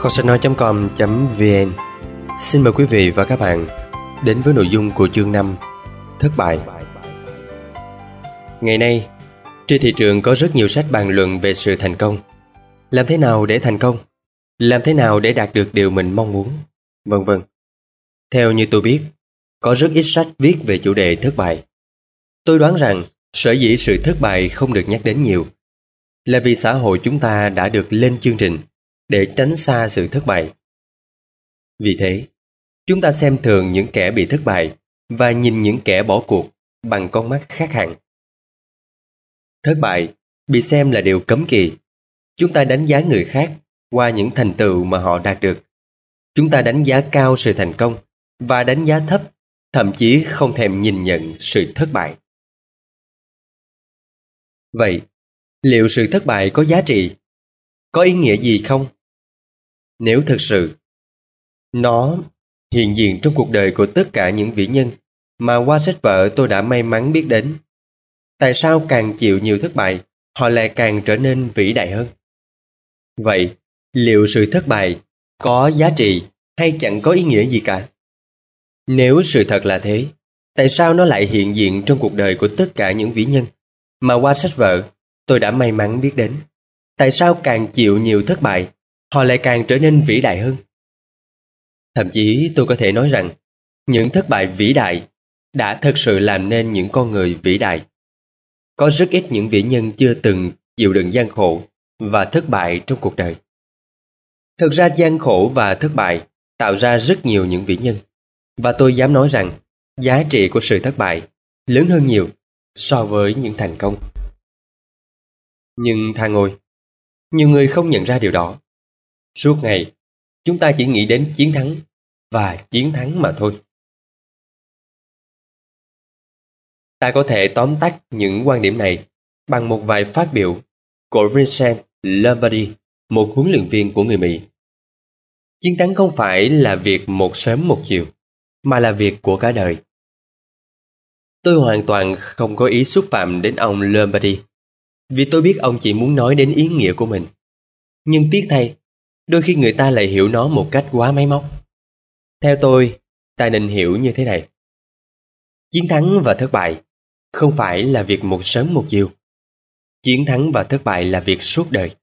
Kho sách nói.com.vn xin mời quý vị và các bạn đến với nội dung của chương 5: Thất bại. Ngày nay, trên thị trường có rất nhiều sách bàn luận về sự thành công. Làm thế nào để thành công? Làm thế nào để đạt được điều mình mong muốn? Vân vân. Theo như tôi biết, có rất ít sách viết về chủ đề thất bại. Tôi đoán rằng sở dĩ sự thất bại không được nhắc đến nhiều là vì xã hội chúng ta đã được lên chương trình để tránh xa sự thất bại. Vì thế, chúng ta xem thường những kẻ bị thất bại và nhìn những kẻ bỏ cuộc bằng con mắt khác hẳn. Thất bại bị xem là điều cấm kỵ. Chúng ta đánh giá người khác qua những thành tựu mà họ đạt được. Chúng ta đánh giá cao sự thành công và đánh giá thấp, thậm chí không thèm nhìn nhận sự thất bại. Vậy, liệu sự thất bại có giá trị? Có ý nghĩa gì không? Nếu thực sự nó hiện diện trong cuộc đời của tất cả những vĩ nhân mà qua sách vở tôi đã may mắn biết đến, tại sao càng chịu nhiều thất bại, họ lại càng trở nên vĩ đại hơn? Vậy, liệu sự thất bại có giá trị hay chẳng có ý nghĩa gì cả? Nếu sự thật là thế, tại sao nó lại hiện diện trong cuộc đời của tất cả những vĩ nhân mà qua sách vở tôi đã may mắn biết đến? Tại sao càng chịu nhiều thất bại, họ lại càng trở nên vĩ đại hơn? Thậm chí tôi có thể nói rằng những thất bại vĩ đại đã thực sự làm nên những con người vĩ đại. Có rất ít những vĩ nhân chưa từng chịu đựng gian khổ và thất bại trong cuộc đời. Thực ra gian khổ và thất bại tạo ra rất nhiều những vĩ nhân, và tôi dám nói rằng giá trị của sự thất bại lớn hơn nhiều so với những thành công. Nhưng thà ngồi, nhiều người không nhận ra điều đó. Suốt ngày, chúng ta chỉ nghĩ đến chiến thắng và chiến thắng mà thôi. Ta có thể tóm tắt những quan điểm này bằng một vài phát biểu của Vincent Lombardi, một huấn luyện viên của người Mỹ. Chiến thắng không phải là việc một sớm một chiều, mà là việc của cả đời. Tôi hoàn toàn không có ý xúc phạm đến ông Lombardi, vì tôi biết ông chỉ muốn nói đến ý nghĩa của mình. Nhưng tiếc thay, đôi khi người ta lại hiểu nó một cách quá máy móc. Theo tôi, ta nên hiểu như thế này. Chiến thắng và thất bại không phải là việc một sớm một chiều. Chiến thắng và thất bại là việc suốt đời.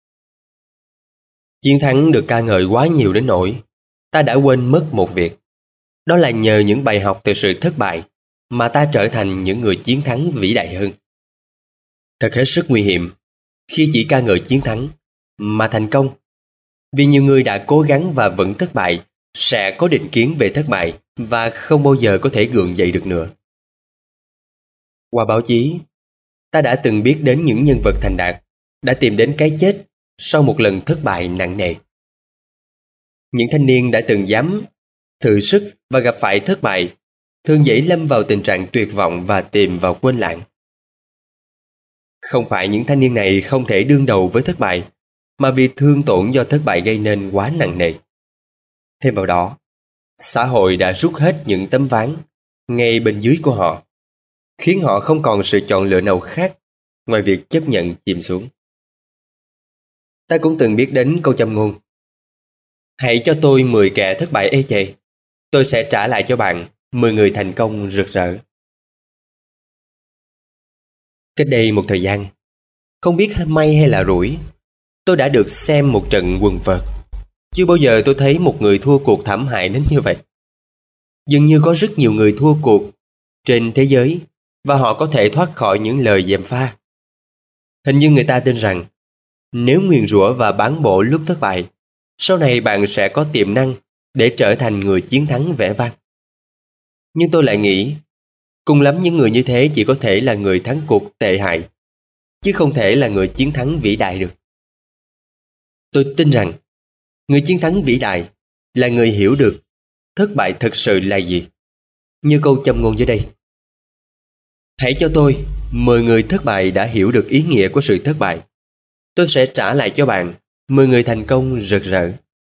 Chiến thắng được ca ngợi quá nhiều đến nỗi ta đã quên mất một việc. Đó là nhờ những bài học từ sự thất bại mà ta trở thành những người chiến thắng vĩ đại hơn. Thật hết sức nguy hiểm khi chỉ ca ngợi chiến thắng mà thành công, vì nhiều người đã cố gắng và vẫn thất bại sẽ có định kiến về thất bại và không bao giờ có thể gượng dậy được nữa. Qua báo chí, ta đã từng biết đến những nhân vật thành đạt đã tìm đến cái chết sau một lần thất bại nặng nề. Những thanh niên đã từng dám thử sức và gặp phải thất bại thường dễ lâm vào tình trạng tuyệt vọng và tìm vào quên lãng. Không phải những thanh niên này không thể đương đầu với thất bại, mà vì thương tổn do thất bại gây nên quá nặng nề. Thêm vào đó, xã hội đã rút hết những tấm ván ngay bên dưới của họ, khiến họ không còn sự chọn lựa nào khác ngoài việc chấp nhận chìm xuống. Ta cũng từng biết đến câu châm ngôn: hãy cho tôi 10 kẻ thất bại ê chề, tôi sẽ trả lại cho bạn 10 người thành công rực rỡ. Cách đây một thời gian, không biết may hay là rủi, tôi đã được xem một trận quần vợt. Chưa bao giờ tôi thấy một người thua cuộc thảm hại đến như vậy. Dường như có rất nhiều người thua cuộc trên thế giới và họ có thể thoát khỏi những lời gièm pha. Hình như người ta tin rằng nếu nguyền rủa và bán bộ lúc thất bại, sau này bạn sẽ có tiềm năng để trở thành người chiến thắng vẻ vang. Nhưng tôi lại nghĩ, cùng lắm những người như thế chỉ có thể là người thắng cuộc tệ hại, chứ không thể là người chiến thắng vĩ đại được. Tôi tin rằng người chiến thắng vĩ đại là người hiểu được thất bại thực sự là gì. Như câu châm ngôn dưới đây: hãy cho tôi 10 người thất bại đã hiểu được ý nghĩa của sự thất bại, tôi sẽ trả lại cho bạn 10 người thành công rực rỡ.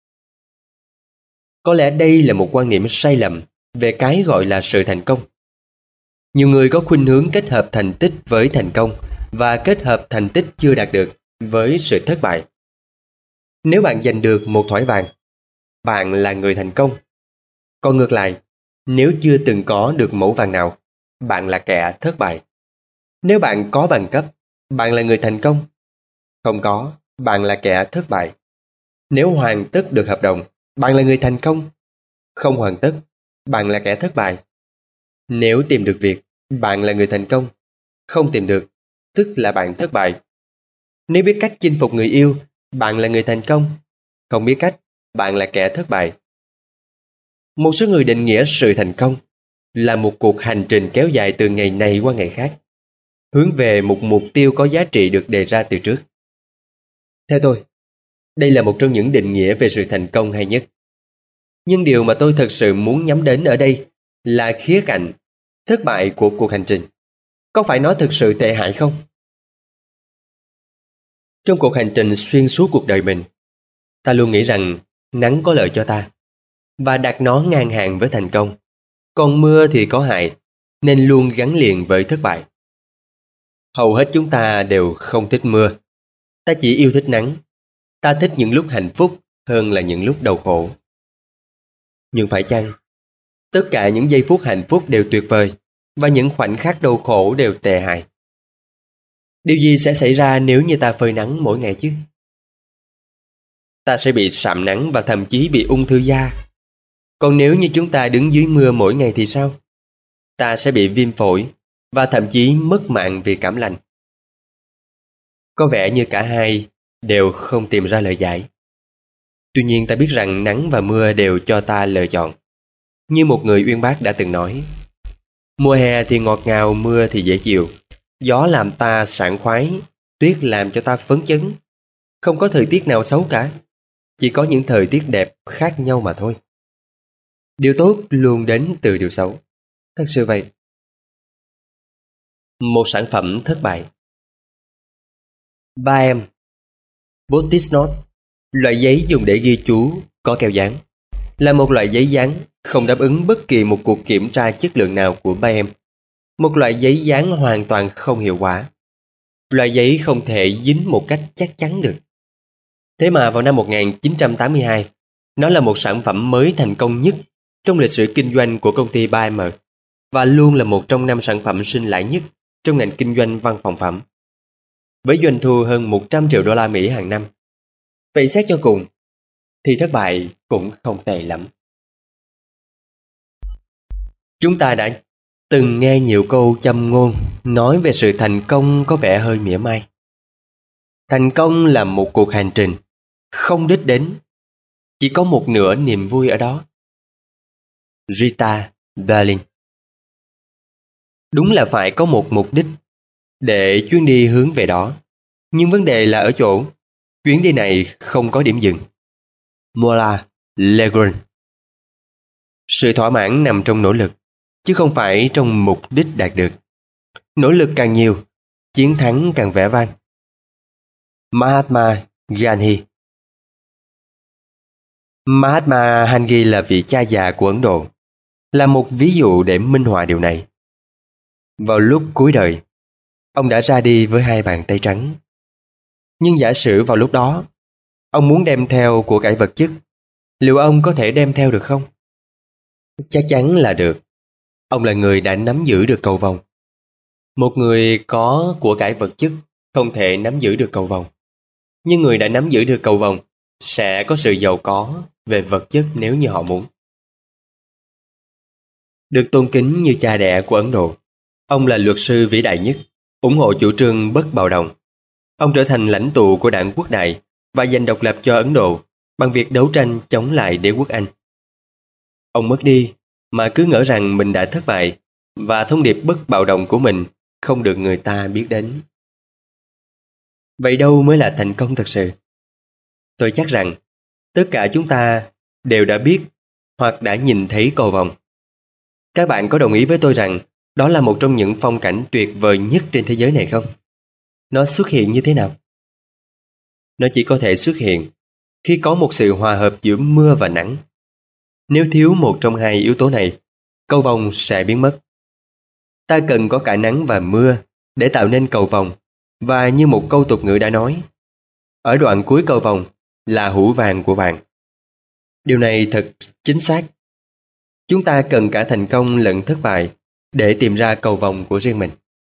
Có lẽ đây là một quan niệm sai lầm về cái gọi là sự thành công. Nhiều người có khuynh hướng kết hợp thành tích với thành công và kết hợp thành tích chưa đạt được với sự thất bại. Nếu bạn giành được một thỏi vàng, bạn là người thành công. Còn ngược lại, nếu chưa từng có được mẩu vàng nào, bạn là kẻ thất bại. Nếu bạn có bằng cấp, bạn là người thành công. Không có, bạn là kẻ thất bại. Nếu hoàn tất được hợp đồng, bạn là người thành công. Không hoàn tất, bạn là kẻ thất bại. Nếu tìm được việc, bạn là người thành công. Không tìm được, tức là bạn thất bại. Nếu biết cách chinh phục người yêu, bạn là người thành công. Không biết cách, bạn là kẻ thất bại. Một số người định nghĩa sự thành công là một cuộc hành trình kéo dài từ ngày này qua ngày khác, hướng về một mục tiêu có giá trị được đề ra từ trước. Theo tôi, đây là một trong những định nghĩa về sự thành công hay nhất. Nhưng điều mà tôi thật sự muốn nhắm đến ở đây là khía cạnh thất bại của cuộc hành trình. Có phải nó thực sự tệ hại không? Trong cuộc hành trình xuyên suốt cuộc đời mình, ta luôn nghĩ rằng nắng có lợi cho ta và đặt nó ngang hàng với thành công. Còn mưa thì có hại, nên luôn gắn liền với thất bại. Hầu hết chúng ta đều không thích mưa. Ta chỉ yêu thích nắng. Ta thích những lúc hạnh phúc hơn là những lúc đau khổ. Nhưng phải chăng, tất cả những giây phút hạnh phúc đều tuyệt vời và những khoảnh khắc đau khổ đều tệ hại? Điều gì sẽ xảy ra nếu như ta phơi nắng mỗi ngày chứ? Ta sẽ bị sạm nắng và thậm chí bị ung thư da. Còn nếu như chúng ta đứng dưới mưa mỗi ngày thì sao? Ta sẽ bị viêm phổi và thậm chí mất mạng vì cảm lạnh. Có vẻ như cả hai đều không tìm ra lời giải. Tuy nhiên ta biết rằng nắng và mưa đều cho ta lựa chọn. Như một người uyên bác đã từng nói, mùa hè thì ngọt ngào, mưa thì dễ chịu. Gió làm ta sảng khoái, tuyết làm cho ta phấn chấn. Không có thời tiết nào xấu cả, chỉ có những thời tiết đẹp khác nhau mà thôi. Điều tốt luôn đến từ điều xấu. Thật sự vậy. Một sản phẩm thất bại. 3M Post-it note, loại giấy dùng để ghi chú có keo dán, là một loại giấy dán không đáp ứng bất kỳ một cuộc kiểm tra chất lượng nào của 3M. Một loại giấy dán hoàn toàn không hiệu quả. Loại giấy không thể dính một cách chắc chắn được. Thế mà vào năm 1982, nó là một sản phẩm mới thành công nhất trong lịch sử kinh doanh của công ty 3M và luôn là một trong 5 sản phẩm sinh lãi nhất trong ngành kinh doanh văn phòng phẩm, với doanh thu hơn 100 triệu đô la Mỹ hàng năm. Vậy xét cho cùng, thì thất bại cũng không tệ lắm. Chúng ta đã từng nghe nhiều câu châm ngôn nói về sự thành công có vẻ hơi mỉa mai. Thành công là một cuộc hành trình, không đích đến, chỉ có một nửa niềm vui ở đó. Rita Berlin. Đúng là phải có một mục đích để chuyến đi hướng về đó, nhưng vấn đề là ở chỗ chuyến đi này không có điểm dừng. Mola Legrand. Sự thỏa mãn nằm trong nỗ lực, chứ không phải trong mục đích đạt được. Nỗ lực càng nhiều, chiến thắng càng vẻ vang. Mahatma Gandhi. Mahatma Gandhi là vị cha già của Ấn Độ, là một ví dụ để minh họa điều này. Vào lúc cuối đời, ông đã ra đi với 2 bàn tay trắng. Nhưng giả sử vào lúc đó, ông muốn đem theo của cải vật chất, liệu ông có thể đem theo được không? Chắc chắn là được. Ông là người đã nắm giữ được cầu vồng. Một người có của cải vật chất không thể nắm giữ được cầu vồng. Nhưng người đã nắm giữ được cầu vồng sẽ có sự giàu có về vật chất nếu như họ muốn. Được tôn kính như cha đẻ của Ấn Độ, ông là luật sư vĩ đại nhất, ủng hộ chủ trương bất bạo động. Ông trở thành lãnh tụ của đảng Quốc đại và giành độc lập cho Ấn Độ bằng việc đấu tranh chống lại đế quốc Anh. Ông mất đi mà cứ ngỡ rằng mình đã thất bại và thông điệp bất bạo động của mình không được người ta biết đến. Vậy đâu mới là thành công thật sự? Tôi chắc rằng tất cả chúng ta đều đã biết hoặc đã nhìn thấy cầu vồng. Các bạn có đồng ý với tôi rằng đó là một trong những phong cảnh tuyệt vời nhất trên thế giới này không? Nó xuất hiện như thế nào? Nó chỉ có thể xuất hiện khi có một sự hòa hợp giữa mưa và nắng. Nếu thiếu một trong hai yếu tố này, cầu vồng sẽ biến mất. Ta cần có cả nắng và mưa để tạo nên cầu vồng, và như một câu tục ngữ đã nói, ở đoạn cuối cầu vồng là hũ vàng của bạn. Điều này thật chính xác. Chúng ta cần cả thành công lẫn thất bại để tìm ra cầu vồng của riêng mình.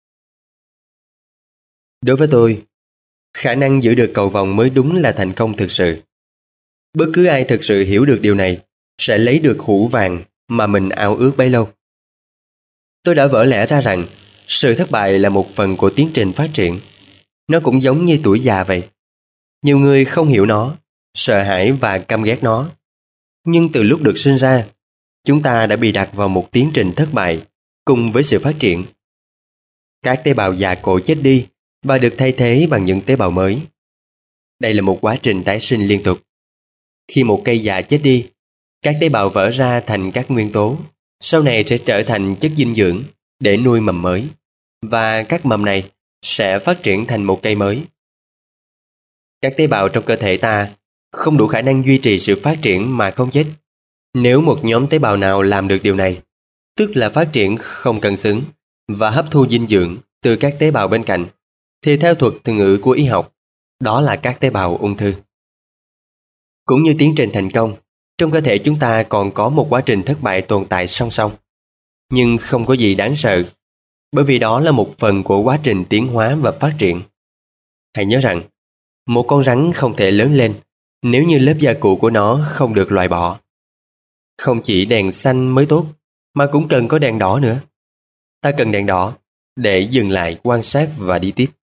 Đối với tôi, khả năng giữ được cầu vồng mới đúng là thành công thực sự. Bất cứ ai thực sự hiểu được điều này sẽ lấy được hũ vàng mà mình ao ước bấy lâu. Tôi đã vỡ lẽ ra rằng sự thất bại là một phần của tiến trình phát triển. Nó cũng giống như tuổi già vậy. Nhiều người không hiểu nó, sợ hãi và căm ghét nó. Nhưng từ lúc được sinh ra, chúng ta đã bị đặt vào một tiến trình thất bại cùng với sự phát triển. Các tế bào già cỗi chết đi và được thay thế bằng những tế bào mới. Đây là một quá trình tái sinh liên tục. Khi một cây già chết đi, các tế bào vỡ ra thành các nguyên tố, sau này sẽ trở thành chất dinh dưỡng để nuôi mầm mới, và các mầm này sẽ phát triển thành một cây mới. Các tế bào trong cơ thể ta không đủ khả năng duy trì sự phát triển mà không chết. Nếu một nhóm tế bào nào làm được điều này, tức là phát triển không cân xứng và hấp thu dinh dưỡng từ các tế bào bên cạnh, thì theo thuật từ ngữ của y học, đó là các tế bào ung thư. Cũng như tiến trình thành công, trong cơ thể chúng ta còn có một quá trình thất bại tồn tại song song. Nhưng không có gì đáng sợ, bởi vì đó là một phần của quá trình tiến hóa và phát triển. Hãy nhớ rằng, một con rắn không thể lớn lên nếu như lớp da cụ của nó không được loại bỏ. Không chỉ đèn xanh mới tốt, mà cũng cần có đèn đỏ nữa. Ta cần đèn đỏ để dừng lại quan sát và đi tiếp.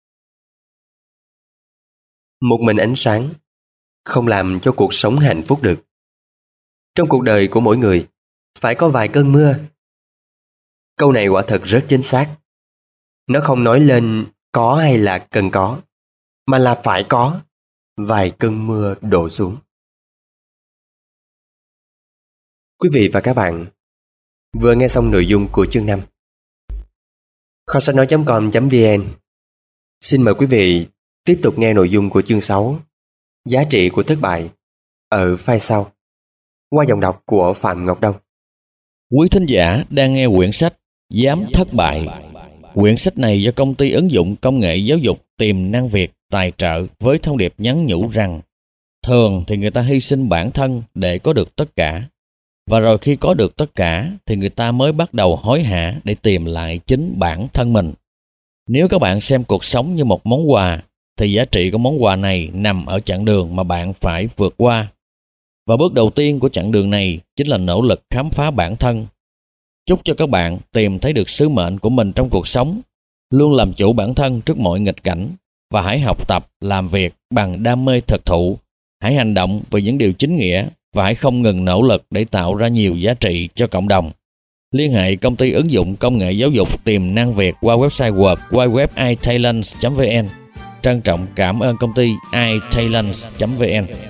Một mình ánh sáng không làm cho cuộc sống hạnh phúc được. Trong cuộc đời của mỗi người, phải có vài cơn mưa. Câu này quả thật rất chính xác. Nó không nói lên có hay là cần có, mà là phải có vài cơn mưa đổ xuống. Quý vị và các bạn vừa nghe xong nội dung của chương 5. Kho sách nói.com.vn xin mời quý vị tiếp tục nghe nội dung của chương 6, giá trị của thất bại, ở file sau, qua giọng đọc của Phạm Ngọc Đông. Quý thính giả đang nghe quyển sách Dám Thất Bại. Quyển sách này do công ty ứng dụng công nghệ giáo dục Tiềm Năng Việt tài trợ với thông điệp nhắn nhủ rằng thường thì người ta hy sinh bản thân để có được tất cả. Và rồi khi có được tất cả thì người ta mới bắt đầu hối hả để tìm lại chính bản thân mình. Nếu các bạn xem cuộc sống như một món quà thì giá trị của món quà này nằm ở chặng đường mà bạn phải vượt qua. Và bước đầu tiên của chặng đường này chính là nỗ lực khám phá bản thân. Chúc cho các bạn tìm thấy được sứ mệnh của mình trong cuộc sống, luôn làm chủ bản thân trước mọi nghịch cảnh, và hãy học tập làm việc bằng đam mê thực thụ. Hãy hành động vì những điều chính nghĩa và hãy không ngừng nỗ lực để tạo ra nhiều giá trị cho cộng đồng. Liên hệ công ty ứng dụng công nghệ giáo dục Tiềm Năng Việt qua website www.italents.vn. Trân trọng cảm ơn công ty italents.vn.